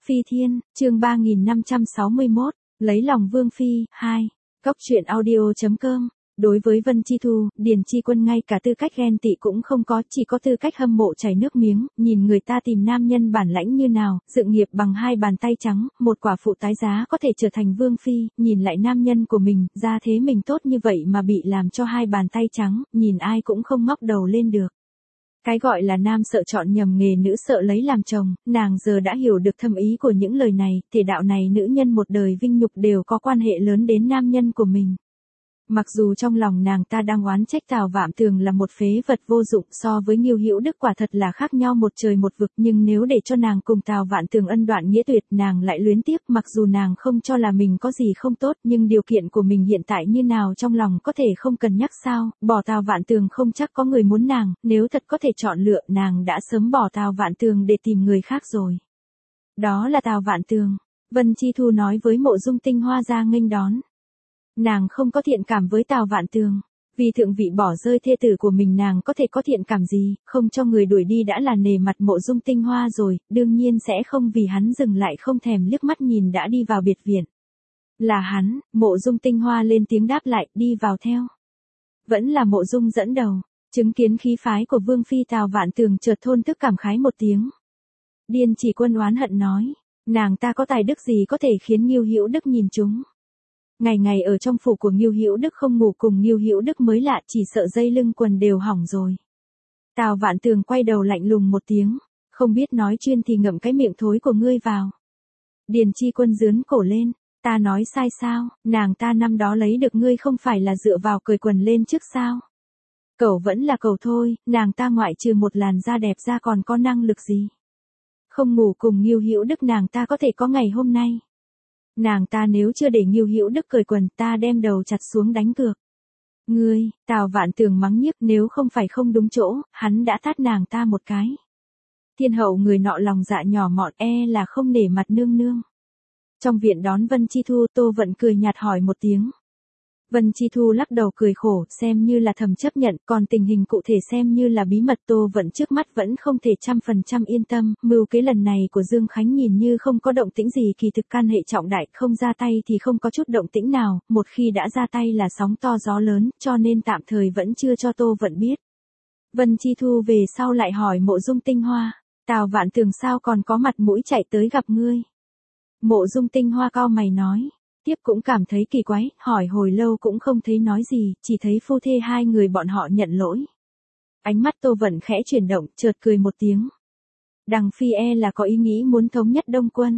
Phi Thiên, chương 3561, lấy lòng Vương Phi, 2. Cóc truyện audio.com. Đối với Vân Chi Thu, Điền Chi Quân ngay cả tư cách ghen tị cũng không có, chỉ có tư cách hâm mộ chảy nước miếng, nhìn người ta tìm nam nhân bản lãnh như nào, dựng nghiệp bằng hai bàn tay trắng, một quả phụ tái giá có thể trở thành Vương Phi, nhìn lại nam nhân của mình, ra thế mình tốt như vậy mà bị làm cho hai bàn tay trắng, nhìn ai cũng không ngóc đầu lên được. Cái gọi là nam sợ chọn nhầm nghề, nữ sợ lấy làm chồng, nàng giờ đã hiểu được thâm ý của những lời này, thể đạo này nữ nhân một đời vinh nhục đều có quan hệ lớn đến nam nhân của mình. Mặc dù trong lòng nàng ta đang oán trách Tào Vạm Tường là một phế vật vô dụng, so với Ngưu Hữu Đức quả thật là khác nhau một trời một vực, nhưng nếu để cho nàng cùng Tào Vạm Tường ân đoạn nghĩa tuyệt, nàng lại luyến tiếc. Mặc dù nàng không cho là mình có gì không tốt, nhưng điều kiện của mình hiện tại như nào trong lòng có thể không cần nhắc sao, bỏ Tào Vạm Tường không chắc có người muốn nàng, nếu thật có thể chọn lựa, nàng đã sớm bỏ Tào Vạm Tường để tìm người khác rồi. Đó là Tào Vạm Tường. Vân Chi Thu nói với Mộ Dung Tinh Hoa ra nghênh đón. Nàng không có thiện cảm với Tào Vạn Tường, vì thượng vị bỏ rơi thê tử của mình nàng có thể có thiện cảm gì, không cho người đuổi đi đã là nề mặt Mộ Dung Tinh Hoa rồi, đương nhiên sẽ không vì hắn dừng lại không thèm liếc mắt nhìn đã đi vào biệt viện. Là hắn, Mộ Dung Tinh Hoa lên tiếng đáp lại, đi vào theo. Vẫn là Mộ Dung dẫn đầu, chứng kiến khí phái của Vương Phi Tào Vạn Tường chợt thôn thức cảm khái một tiếng. Điền Chỉ Quân oán hận nói, nàng ta có tài đức gì có thể khiến Ngưu Hữu Đức nhìn chúng. Ngày ngày ở trong phủ của Ngưu Hữu Đức không ngủ cùng Ngưu Hữu Đức mới lạ, chỉ sợ dây lưng quần đều hỏng rồi. Tào Vạn Tường quay đầu lạnh lùng một tiếng, không biết nói chuyên thì ngậm cái miệng thối của ngươi vào. Điền Chi Quân giướn cổ lên, ta nói sai sao, nàng ta năm đó lấy được ngươi không phải là dựa vào cởi quần lên trước sao. Cậu vẫn là cậu thôi, nàng ta ngoại trừ một làn da đẹp ra còn có năng lực gì. Không ngủ cùng Ngưu Hữu Đức nàng ta có thể có ngày hôm nay. Nàng ta nếu chưa để Ngưu Hữu Đức cởi quần ta đem đầu chặt xuống đánh cược. Ngươi, Tào Vạn Tường mắng nhiếc, nếu không phải không đúng chỗ, hắn đã tát nàng ta một cái. Thiên hậu người nọ lòng dạ nhỏ mọn là không nể mặt nương nương. Trong viện đón Vân Chi Thu, Tô Vận cười nhạt hỏi một tiếng. Vân Chi Thu lắc đầu cười khổ, xem như là thầm chấp nhận, còn tình hình cụ thể xem như là bí mật. Tô Vận trước mắt vẫn không thể 100% yên tâm, mưu kế lần này của Dương Khánh nhìn như không có động tĩnh gì, kỳ thực can hệ trọng đại, không ra tay thì không có chút động tĩnh nào, một khi đã ra tay là sóng to gió lớn, cho nên tạm thời vẫn chưa cho Tô Vận biết. Vân Chi Thu về sau lại hỏi Mộ Dung Tinh Hoa, Tào Vạn Tường sao còn có mặt mũi chạy tới gặp ngươi. Mộ Dung Tinh Hoa cau mày nói. Tiếp cũng cảm thấy kỳ quái, hỏi hồi lâu cũng không thấy nói gì, chỉ thấy phu thê hai người bọn họ nhận lỗi. Ánh mắt Tô Vận khẽ chuyển động, chợt cười một tiếng. Đằng Phi là có ý nghĩ muốn thống nhất Đông Quân.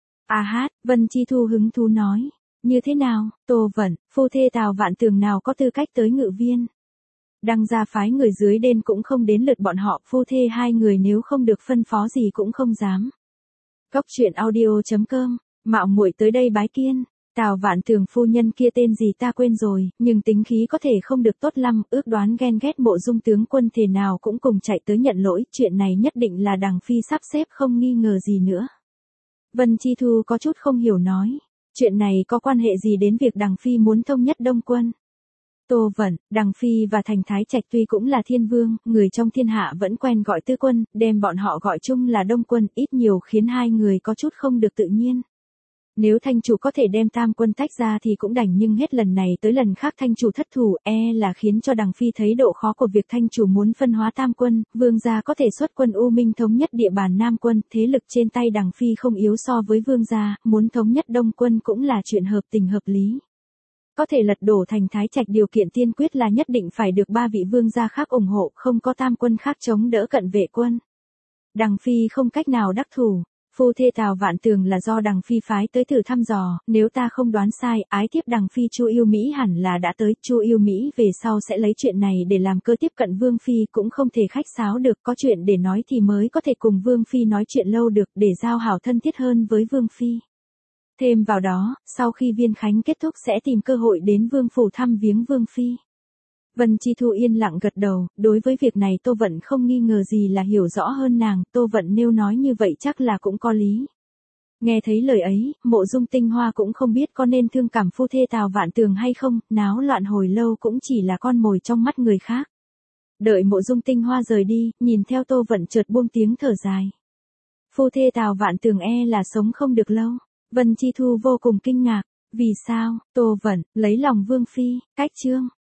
Vân Chi Thu hứng thú nói. Như thế nào, Tô Vận, phu thê Tào Vạn Tường nào có tư cách tới ngự viên. Đăng ra phái người dưới đên cũng không đến lượt bọn họ, phu thê hai người nếu không được phân phó gì cũng không dám. Cóc truyện audio.com, mạo muội tới đây bái kiên. Tào Vạn Tường phu nhân kia tên gì ta quên rồi, nhưng tính khí có thể không được tốt lắm, ước đoán ghen ghét Mộ Dung tướng quân thể nào cũng cùng chạy tới nhận lỗi, chuyện này nhất định là đằng Phi sắp xếp không nghi ngờ gì nữa. Vân Chi Thu có chút không hiểu nói, chuyện này có quan hệ gì đến việc đằng Phi muốn thống nhất Đông Quân. Tô Vận, đằng Phi và Thành Thái Trạch tuy cũng là thiên vương, người trong thiên hạ vẫn quen gọi tư quân, đem bọn họ gọi chung là Đông Quân, ít nhiều khiến hai người có chút không được tự nhiên. Nếu thanh chủ có thể đem tam quân tách ra thì cũng đành, nhưng hết lần này tới lần khác thanh chủ thất thủ, là khiến cho đằng Phi thấy độ khó của việc thanh chủ muốn phân hóa tam quân, vương gia có thể xuất quân U Minh thống nhất địa bàn Nam quân, thế lực trên tay đằng Phi không yếu so với vương gia, muốn thống nhất Đông quân cũng là chuyện hợp tình hợp lý. Có thể lật đổ Thành Thái Trạch điều kiện tiên quyết là nhất định phải được ba vị vương gia khác ủng hộ, không có tam quân khác chống đỡ cận vệ quân. Đằng Phi không cách nào đắc thủ. Phu thê Tào Vạn Tường là do đằng Phi phái tới thử thăm dò, nếu ta không đoán sai, ái thiếp đằng Phi Chu Yêu Mỹ hẳn là đã tới, Chu Yêu Mỹ về sau sẽ lấy chuyện này để làm cơ tiếp cận Vương Phi, cũng không thể khách sáo được, có chuyện để nói thì mới có thể cùng Vương Phi nói chuyện lâu được, để giao hảo thân thiết hơn với Vương Phi. Thêm vào đó, sau khi viên khánh kết thúc sẽ tìm cơ hội đến Vương phủ thăm viếng Vương Phi. Vân Chi Thu yên lặng gật đầu, đối với việc này Tô Vận không nghi ngờ gì là hiểu rõ hơn nàng, Tô Vận nêu nói như vậy chắc là cũng có lý. Nghe thấy lời ấy, Mộ Dung Tinh Hoa cũng không biết có nên thương cảm phu thê Tào Vạn Tường hay không, náo loạn hồi lâu cũng chỉ là con mồi trong mắt người khác. Đợi Mộ Dung Tinh Hoa rời đi, nhìn theo Tô Vận chợt buông tiếng thở dài. Phu thê Tào Vạn Tường là sống không được lâu. Vân Chi Thu vô cùng kinh ngạc. Vì sao? Tô Vẩn, lấy lòng Vương Phi, cách chương.